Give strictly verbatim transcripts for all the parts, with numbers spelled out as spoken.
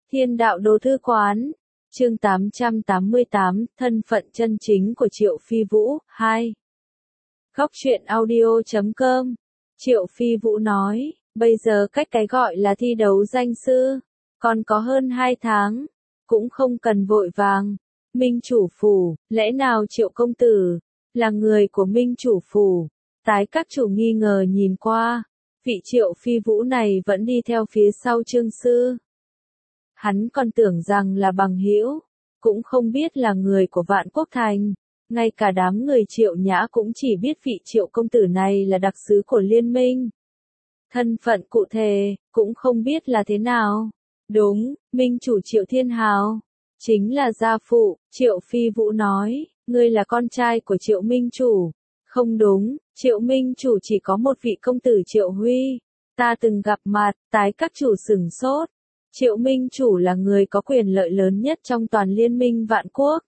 Thiên đạo đồ thư quán. Chương tám trăm tám mươi tám, thân phận chân chính của Triệu Phi Vũ, hai. Góc truyện audio chấm com. Triệu Phi Vũ nói, bây giờ cách cái gọi là thi đấu danh sư, còn có hơn hai tháng, cũng không cần vội vàng. Minh chủ phủ, lẽ nào Triệu công tử, là người của Minh chủ phủ? Tái các chủ nghi ngờ nhìn qua, vị Triệu Phi Vũ này vẫn đi theo phía sau Trương sư. Hắn còn tưởng rằng là bằng hữu, cũng không biết là người của Vạn Quốc Thành. Ngay cả đám người Triệu Nhã cũng chỉ biết vị Triệu công tử này là đặc sứ của liên minh. Thân phận cụ thể, cũng không biết là thế nào. Đúng, minh chủ Triệu Thiên Hào, chính là gia phụ. Triệu Phi Vũ nói, ngươi là con trai của Triệu minh chủ. Không đúng, Triệu minh chủ chỉ có một vị công tử Triệu Huy. Ta từng gặp mặt, tái các chủ sửng sốt. Triệu minh chủ là người có quyền lợi lớn nhất trong toàn liên minh Vạn Quốc.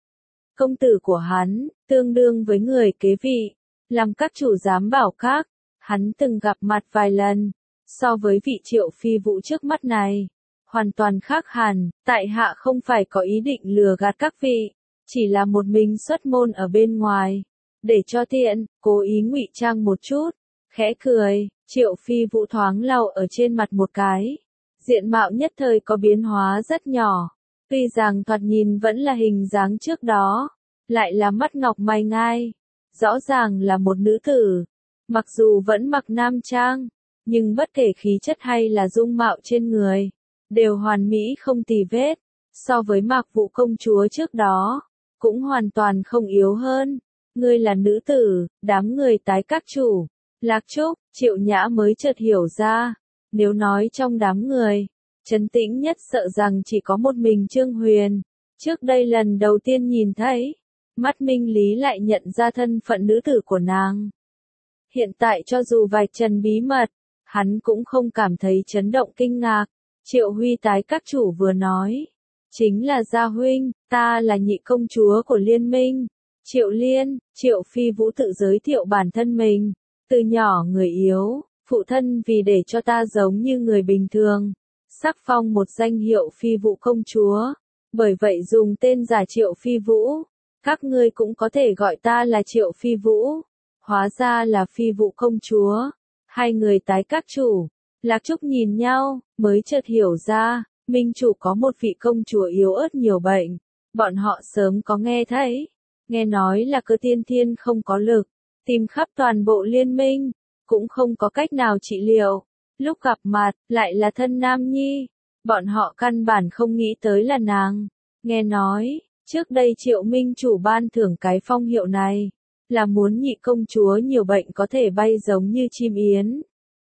Công tử của hắn, tương đương với người kế vị, làm các chủ giám bảo các. Hắn từng gặp mặt vài lần, so với vị Triệu Phi Vũ trước mắt này, hoàn toàn khác hẳn. Tại hạ không phải có ý định lừa gạt các vị, chỉ là một mình xuất môn ở bên ngoài, để cho tiện, cố ý ngụy trang một chút. Khẽ cười, Triệu Phi Vũ thoáng lau ở trên mặt một cái, diện mạo nhất thời có biến hóa rất nhỏ. Tuy rằng thoạt nhìn vẫn là hình dáng trước đó, lại là mắt ngọc mày ngai, rõ ràng là một nữ tử. Mặc dù vẫn mặc nam trang, nhưng bất kể khí chất hay là dung mạo trên người, đều hoàn mỹ không tì vết. So với Mạc Vũ công chúa trước đó, cũng hoàn toàn không yếu hơn. Ngươi là nữ tử, đám người tái các chủ, Lạc Trúc, Triệu Nhã mới chợt hiểu ra. Nếu nói trong đám người, trấn tĩnh nhất sợ rằng chỉ có một mình Trương Huyền. Trước đây lần đầu tiên nhìn thấy, mắt Minh Lý lại nhận ra thân phận nữ tử của nàng. Hiện tại cho dù vạch trần bí mật, hắn cũng không cảm thấy chấn động kinh ngạc. Triệu Huy tái các chủ vừa nói, chính là Gia huynh, ta là nhị công chúa của liên minh. Triệu Liên, Triệu Phi Vũ tự giới thiệu bản thân mình, từ nhỏ người yếu, phụ thân vì để cho ta giống như người bình thường, sắc phong một danh hiệu Phi Vũ công chúa, bởi vậy dùng tên giả Triệu Phi Vũ. Các ngươi cũng có thể gọi ta là Triệu Phi Vũ. Hóa ra là Phi Vũ công chúa. Hai người tái các chủ, Lạc Trúc nhìn nhau, mới chợt hiểu ra, minh chủ có một vị công chúa yếu ớt nhiều bệnh. Bọn họ sớm có nghe thấy, nghe nói là Cơ Tiên Thiên không có lực, tìm khắp toàn bộ liên minh, cũng không có cách nào trị liệu. Lúc gặp mặt, lại là thân nam nhi, bọn họ căn bản không nghĩ tới là nàng. Nghe nói, trước đây Triệu minh chủ ban thưởng cái phong hiệu này, là muốn nhị công chúa nhiều bệnh có thể bay giống như chim yến,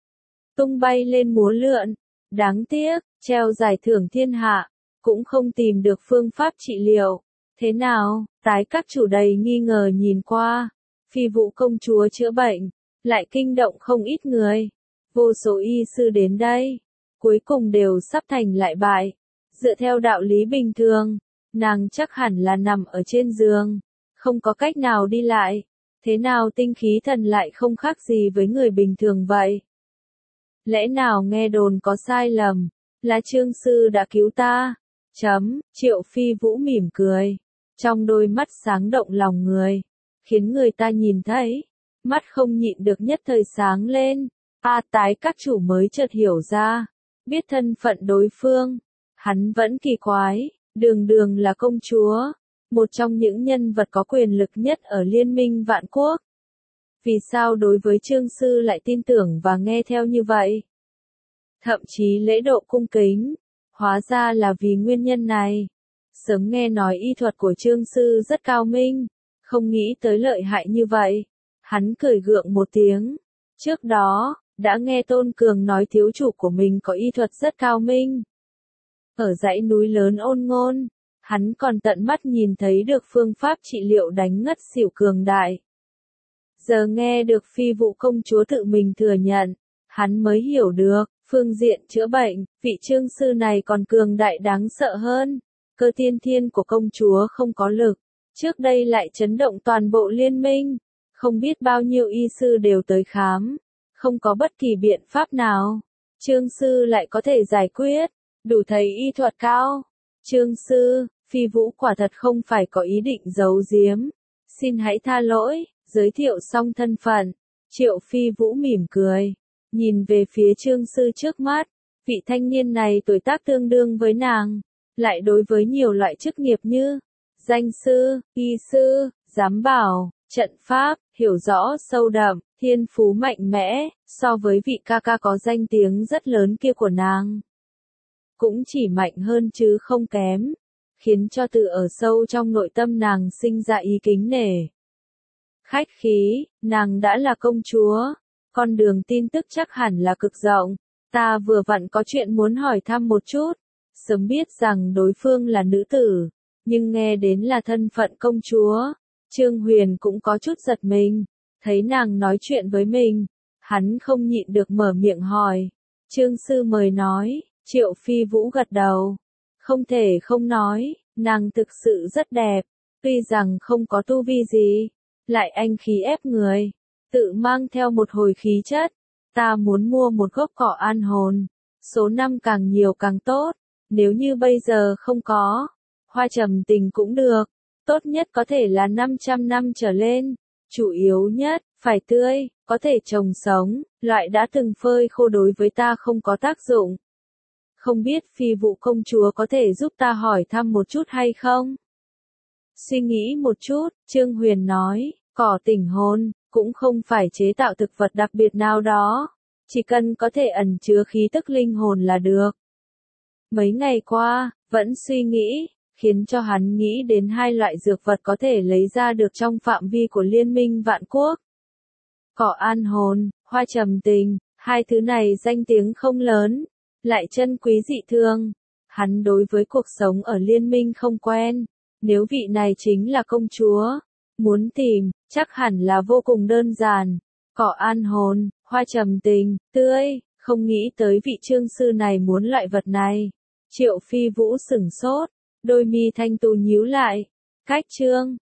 tung bay lên múa lượn. Đáng tiếc, treo giải thưởng thiên hạ, cũng không tìm được phương pháp trị liệu. Thế nào? Tái các chủ đầy nghi ngờ nhìn qua. Phi Vũ công chúa chữa bệnh, lại kinh động không ít người. Vô số y sư đến đây, cuối cùng đều sắp thành lại bại. Dựa theo đạo lý bình thường, nàng chắc hẳn là nằm ở trên giường, không có cách nào đi lại. Thế nào tinh khí thần lại không khác gì với người bình thường vậy? Lẽ nào nghe đồn có sai lầm, là Trương sư đã cứu ta? Chấm, Triệu Phi Vũ mỉm cười, trong đôi mắt sáng động lòng người, khiến người ta nhìn thấy, mắt không nhịn được nhất thời sáng lên. A tái các chủ mới chợt hiểu ra, biết thân phận đối phương, hắn vẫn kỳ quái, đường đường là công chúa, một trong những nhân vật có quyền lực nhất ở liên minh Vạn Quốc. Vì sao đối với Trương sư lại tin tưởng và nghe theo như vậy? Thậm chí lễ độ cung kính, hóa ra là vì nguyên nhân này. Sớm nghe nói y thuật của Trương sư rất cao minh, không nghĩ tới lợi hại như vậy. Hắn cười gượng một tiếng. Trước đó, đã nghe Tôn Cường nói thiếu chủ của mình có y thuật rất cao minh. Ở dãy núi lớn Ôn Ngôn, hắn còn tận mắt nhìn thấy được phương pháp trị liệu đánh ngất xỉu cường đại. Giờ nghe được Phi Vũ công chúa tự mình thừa nhận, hắn mới hiểu được, phương diện chữa bệnh, vị Trương sư này còn cường đại đáng sợ hơn. Cơ Tiên Thiên của công chúa không có lực, trước đây lại chấn động toàn bộ liên minh, không biết bao nhiêu y sư đều tới khám, không có bất kỳ biện pháp nào. Trương sư lại có thể giải quyết, đủ thấy y thuật cao. Trương sư, Phi Vũ quả thật không phải có ý định giấu giếm. Xin hãy tha lỗi, giới thiệu xong thân phận. Triệu Phi Vũ mỉm cười, nhìn về phía Trương sư trước mắt. Vị thanh niên này tuổi tác tương đương với nàng, lại đối với nhiều loại chức nghiệp như danh sư, y sư, giám bảo, trận pháp, hiểu rõ sâu đậm, thiên phú mạnh mẽ, so với vị ca ca có danh tiếng rất lớn kia của nàng. Cũng chỉ mạnh hơn chứ không kém, khiến cho từ ở sâu trong nội tâm nàng sinh ra ý kính nể. Khách khí, nàng đã là công chúa, con đường tin tức chắc hẳn là cực rộng, ta vừa vặn có chuyện muốn hỏi thăm một chút, sớm biết rằng đối phương là nữ tử, nhưng nghe đến là thân phận công chúa, Trương Huyền cũng có chút giật mình, thấy nàng nói chuyện với mình, hắn không nhịn được mở miệng hỏi, Trương sư mời nói. Triệu Phi Vũ gật đầu, không thể không nói, nàng thực sự rất đẹp, tuy rằng không có tu vi gì, lại anh khí ép người, tự mang theo một hồi khí chất, ta muốn mua một gốc cỏ an hồn, số năm càng nhiều càng tốt, nếu như bây giờ không có, hoa trầm tình cũng được, tốt nhất có thể là năm trăm năm trở lên, chủ yếu nhất, phải tươi, có thể trồng sống, loại đã từng phơi khô đối với ta không có tác dụng. Không biết Phi Vũ công chúa có thể giúp ta hỏi thăm một chút hay không? Suy nghĩ một chút, Trương Huyền nói, cỏ tỉnh hồn, cũng không phải chế tạo thực vật đặc biệt nào đó, chỉ cần có thể ẩn chứa khí tức linh hồn là được. Mấy ngày qua, vẫn suy nghĩ, khiến cho hắn nghĩ đến hai loại dược vật có thể lấy ra được trong phạm vi của Liên minh Vạn Quốc. Cỏ an hồn, hoa trầm tình, hai thứ này danh tiếng không lớn, lại chân quý dị thường. Hắn đối với cuộc sống ở liên minh không quen, nếu vị này chính là công chúa, muốn tìm, chắc hẳn là vô cùng đơn giản. Cỏ an hồn, hoa trầm tình, tươi, không nghĩ tới vị trương sư này muốn loại vật này. Triệu Phi Vũ sửng sốt, đôi mi thanh tú nhíu lại. Cách trương,